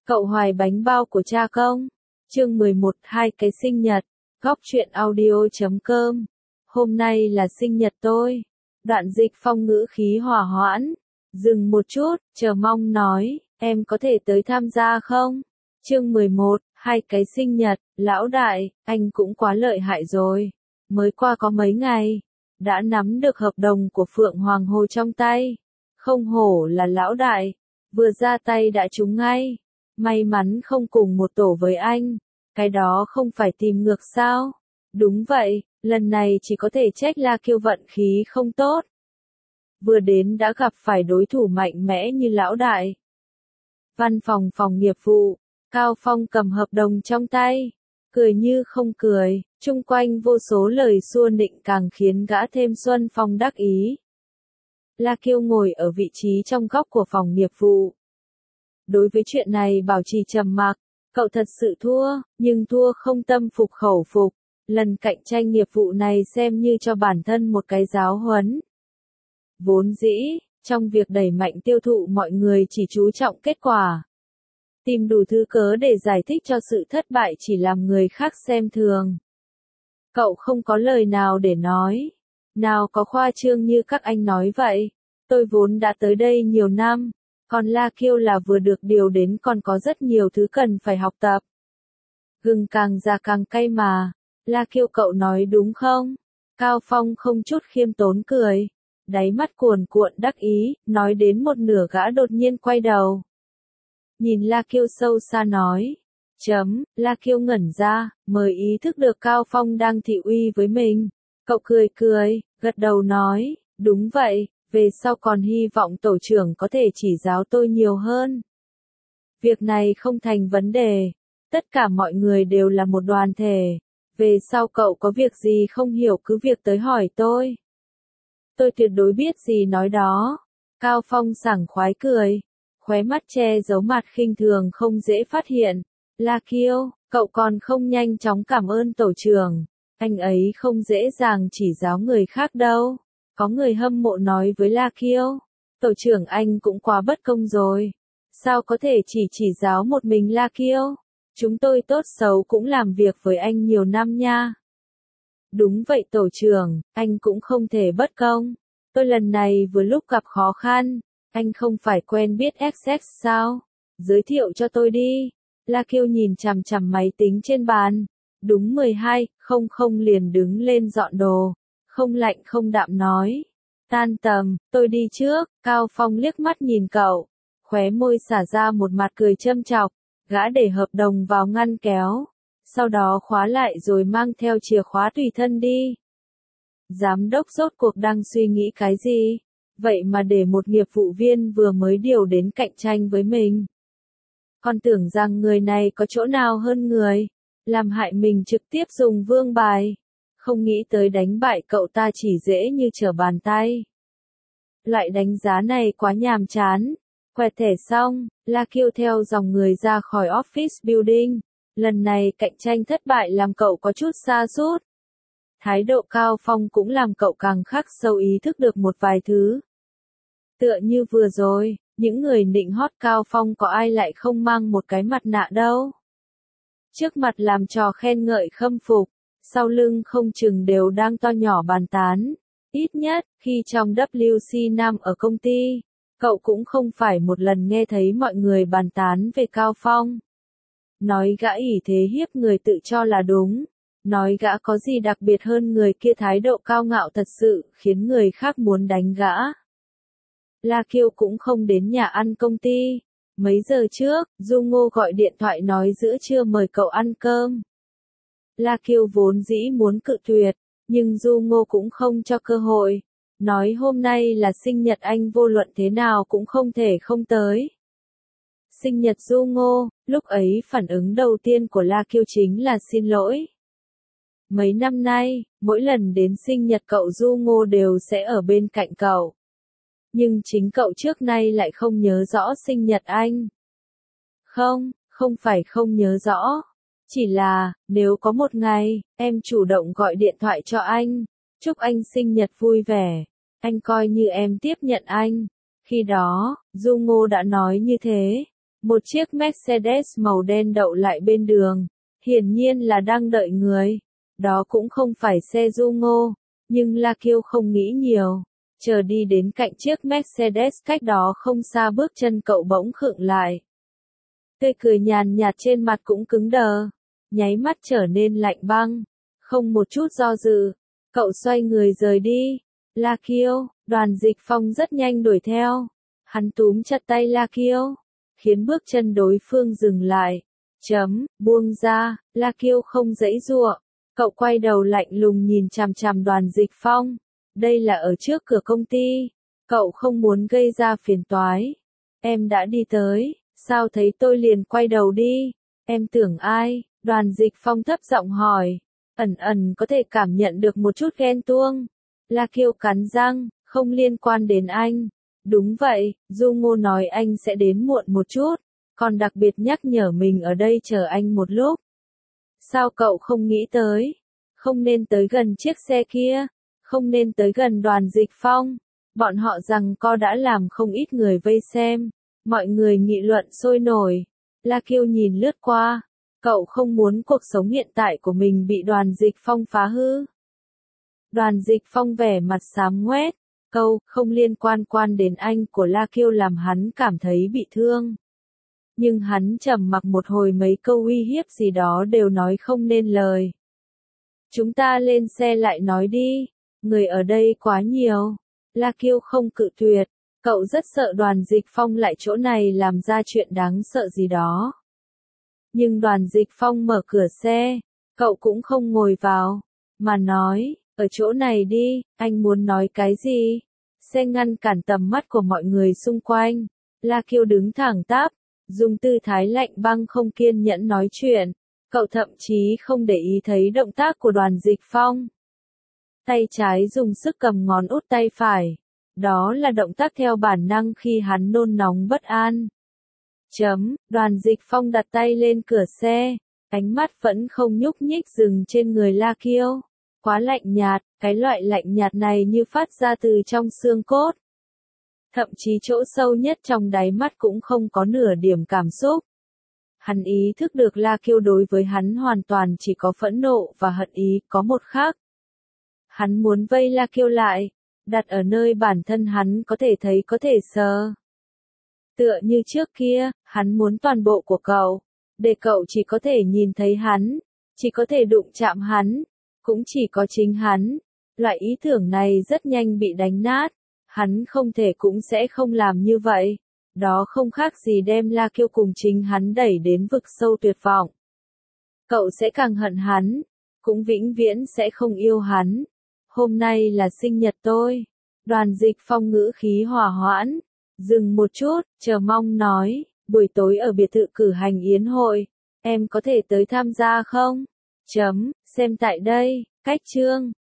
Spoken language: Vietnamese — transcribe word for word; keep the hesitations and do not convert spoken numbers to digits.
Cậu hoài bánh bao của cha không? Chương mười một, hai cái sinh nhật. Góc truyện audio chấm com. Hôm nay là sinh nhật tôi. Đoạn Dịch Phong ngữ khí hòa hoãn. Dừng một chút, chờ mong nói, em có thể tới tham gia không? Chương mười một, hai cái sinh nhật. Lão đại, anh cũng quá lợi hại rồi. Mới qua có mấy ngày, đã nắm được hợp đồng của Phượng Hoàng Hồ trong tay. Không hổ là lão đại, vừa ra tay đã trúng ngay. May mắn không cùng một tổ với anh, cái đó không phải tìm ngược sao? Đúng vậy, lần này chỉ có thể trách La Kiêu vận khí không tốt. Vừa đến đã gặp phải đối thủ mạnh mẽ như lão đại. Văn phòng phòng nghiệp vụ, Cao Phong cầm hợp đồng trong tay, cười như không cười, chung quanh vô số lời xua nịnh càng khiến gã thêm xuân phong đắc ý. La Kiêu ngồi ở vị trí trong góc của phòng nghiệp vụ. Đối với chuyện này bảo trì trầm mặc, cậu thật sự thua, nhưng thua không tâm phục khẩu phục. Lần cạnh tranh nghiệp vụ này xem như cho bản thân một cái giáo huấn. Vốn dĩ, trong việc đẩy mạnh tiêu thụ mọi người chỉ chú trọng kết quả. Tìm đủ thứ cớ để giải thích cho sự thất bại chỉ làm người khác xem thường. Cậu không có lời nào để nói. Nào có khoa trương như các anh nói vậy. Tôi vốn đã tới đây nhiều năm. Còn La Kiêu là vừa được điều đến còn có rất nhiều thứ cần phải học tập. Gừng càng già càng cay mà. La Kiêu cậu nói đúng không? Cao Phong không chút khiêm tốn cười. Đáy mắt cuồn cuộn đắc ý, nói đến một nửa gã đột nhiên quay đầu. Nhìn La Kiêu sâu xa nói. Chấm, La Kiêu ngẩn ra, mới ý thức được Cao Phong đang thị uy với mình. Cậu cười cười, gật đầu nói, đúng vậy. Về sau còn hy vọng tổ trưởng có thể chỉ giáo tôi nhiều hơn. Việc này không thành vấn đề. Tất cả mọi người đều là một đoàn thể. Về sau cậu có việc gì không hiểu cứ việc tới hỏi tôi. Tôi tuyệt đối biết gì nói đó. Cao Phong sảng khoái cười. Khóe mắt che giấu mặt khinh thường không dễ phát hiện. La Kiêu, cậu còn không nhanh chóng cảm ơn tổ trưởng. Anh ấy không dễ dàng chỉ giáo người khác đâu. Có người hâm mộ nói với La Kiêu, tổ trưởng anh cũng quá bất công rồi. Sao có thể chỉ chỉ giáo một mình La Kiêu? Chúng tôi tốt xấu cũng làm việc với anh nhiều năm nha. Đúng vậy tổ trưởng, anh cũng không thể bất công. Tôi lần này vừa lúc gặp khó khăn, anh không phải quen biết ích ích sao? Giới thiệu cho tôi đi. La Kiêu nhìn chằm chằm máy tính trên bàn. Đúng mười hai, không không liền đứng lên dọn đồ. Không lạnh không đạm nói. Tan tầm, tôi đi trước. Cao Phong liếc mắt nhìn cậu. Khóe môi xả ra một mặt cười châm chọc. Gã để hợp đồng vào ngăn kéo. Sau đó khóa lại rồi mang theo chìa khóa tùy thân đi. Giám đốc rốt cuộc đang suy nghĩ cái gì? Vậy mà để một nghiệp vụ viên vừa mới điều đến cạnh tranh với mình. Còn tưởng rằng người này có chỗ nào hơn người. Làm hại mình trực tiếp dùng vương bài. Không nghĩ tới đánh bại cậu ta chỉ dễ như trở bàn tay. Loại đánh giá này quá nhàm chán. Quẹt thẻ xong, La Kiêu theo dòng người ra khỏi office building. Lần này cạnh tranh thất bại làm cậu có chút sa sút. Thái độ Cao Phong cũng làm cậu càng khắc sâu ý thức được một vài thứ. Tựa như vừa rồi, những người nịnh hót Cao Phong có ai lại không mang một cái mặt nạ đâu. Trước mặt làm trò khen ngợi khâm phục. Sau lưng không chừng đều đang to nhỏ bàn tán. Ít nhất, khi trong W C năm ở công ty, cậu cũng không phải một lần nghe thấy mọi người bàn tán về Cao Phong. Nói gã ỷ thế hiếp người tự cho là đúng. Nói gã có gì đặc biệt hơn người kia thái độ cao ngạo thật sự khiến người khác muốn đánh gã. La Kiêu cũng không đến nhà ăn công ty. Mấy giờ trước, Du Ngô gọi điện thoại nói giữa trưa mời cậu ăn cơm. La Kiêu vốn dĩ muốn cự tuyệt, nhưng Du Ngô cũng không cho cơ hội. Nói hôm nay là sinh nhật anh vô luận thế nào cũng không thể không tới. Sinh nhật Du Ngô, lúc ấy phản ứng đầu tiên của La Kiêu chính là xin lỗi. Mấy năm nay, mỗi lần đến sinh nhật cậu Du Ngô đều sẽ ở bên cạnh cậu. Nhưng chính cậu trước nay lại không nhớ rõ sinh nhật anh. Không, không phải không nhớ rõ. Chỉ là, nếu có một ngày, em chủ động gọi điện thoại cho anh, chúc anh sinh nhật vui vẻ, anh coi như em tiếp nhận anh. Khi đó, Du Ngô đã nói như thế. Một chiếc Mercedes màu đen đậu lại bên đường, hiển nhiên là đang đợi người. Đó cũng không phải xe Du Ngô, nhưng La Kiêu không nghĩ nhiều. Chờ đi đến cạnh chiếc Mercedes cách đó không xa, bước chân cậu bỗng khựng lại. Tươi cười nhàn nhạt trên mặt cũng cứng đờ, nháy mắt trở nên lạnh băng. Không một chút do dự, cậu xoay người rời đi. La Kiêu, Đoàn Dịch Phong rất nhanh đuổi theo. Hắn túm chặt tay La Kiêu, khiến bước chân đối phương dừng lại. Chấm, buông ra, La Kiêu không giãy giụa. Cậu quay đầu lạnh lùng nhìn chằm chằm Đoàn Dịch Phong. Đây là ở trước cửa công ty. Cậu không muốn gây ra phiền toái. Em đã đi tới, sao thấy tôi liền quay đầu đi? Em tưởng ai? Đoàn Dịch Phong thấp giọng hỏi. Ẩn ẩn có thể cảm nhận được một chút ghen tuông. La Kiêu cắn răng, không liên quan đến anh. Đúng vậy, Du Ngô nói anh sẽ đến muộn một chút, còn đặc biệt nhắc nhở mình ở đây chờ anh một lúc. Sao cậu không nghĩ tới? Không nên tới gần chiếc xe kia, không nên tới gần Đoàn Dịch Phong. Bọn họ rằng co đã làm không ít người vây xem, mọi người nghị luận sôi nổi. La Kiêu nhìn lướt qua, cậu không muốn cuộc sống hiện tại của mình bị Đoàn Dịch Phong phá hư. Đoàn Dịch Phong vẻ mặt xám ngoét, câu không liên quan quan đến anh của La Kiêu làm hắn cảm thấy bị thương. Nhưng hắn trầm mặc một hồi, mấy câu uy hiếp gì đó đều nói không nên lời. Chúng ta lên xe lại nói đi, người ở đây quá nhiều. La Kiêu không cự tuyệt, cậu rất sợ Đoàn Dịch Phong lại chỗ này làm ra chuyện đáng sợ gì đó. Nhưng Đoàn Dịch Phong mở cửa xe, cậu cũng không ngồi vào, mà nói, ở chỗ này đi, anh muốn nói cái gì? Xe ngăn cản tầm mắt của mọi người xung quanh. La Kiêu đứng thẳng tắp, dùng tư thái lạnh băng không kiên nhẫn nói chuyện. Cậu thậm chí không để ý thấy động tác của Đoàn Dịch Phong. Tay trái dùng sức cầm ngón út tay phải. Đó là động tác theo bản năng khi hắn nôn nóng bất an. Chấm, Đoàn Dịch Phong đặt tay lên cửa xe, ánh mắt vẫn không nhúc nhích dừng trên người La Kiêu. Quá lạnh nhạt, cái loại lạnh nhạt này như phát ra từ trong xương cốt. Thậm chí chỗ sâu nhất trong đáy mắt cũng không có nửa điểm cảm xúc. Hắn ý thức được La Kiêu đối với hắn hoàn toàn chỉ có phẫn nộ và hận ý, có một khác. Hắn muốn vây La Kiêu lại, đặt ở nơi bản thân hắn có thể thấy có thể sờ. Tựa như trước kia, hắn muốn toàn bộ của cậu, để cậu chỉ có thể nhìn thấy hắn, chỉ có thể đụng chạm hắn, cũng chỉ có chính hắn. Loại ý tưởng này rất nhanh bị đánh nát, hắn không thể cũng sẽ không làm như vậy. Đó không khác gì đem La Kiêu cùng chính hắn đẩy đến vực sâu tuyệt vọng. Cậu sẽ càng hận hắn, cũng vĩnh viễn sẽ không yêu hắn. Hôm nay là sinh nhật tôi. Đoàn Dịch Phong ngữ khí hòa hoãn, dừng một chút, chờ mong nói, buổi tối ở biệt thự cử hành yến hội, em có thể tới tham gia không? Chấm, xem tại đây, cách chương.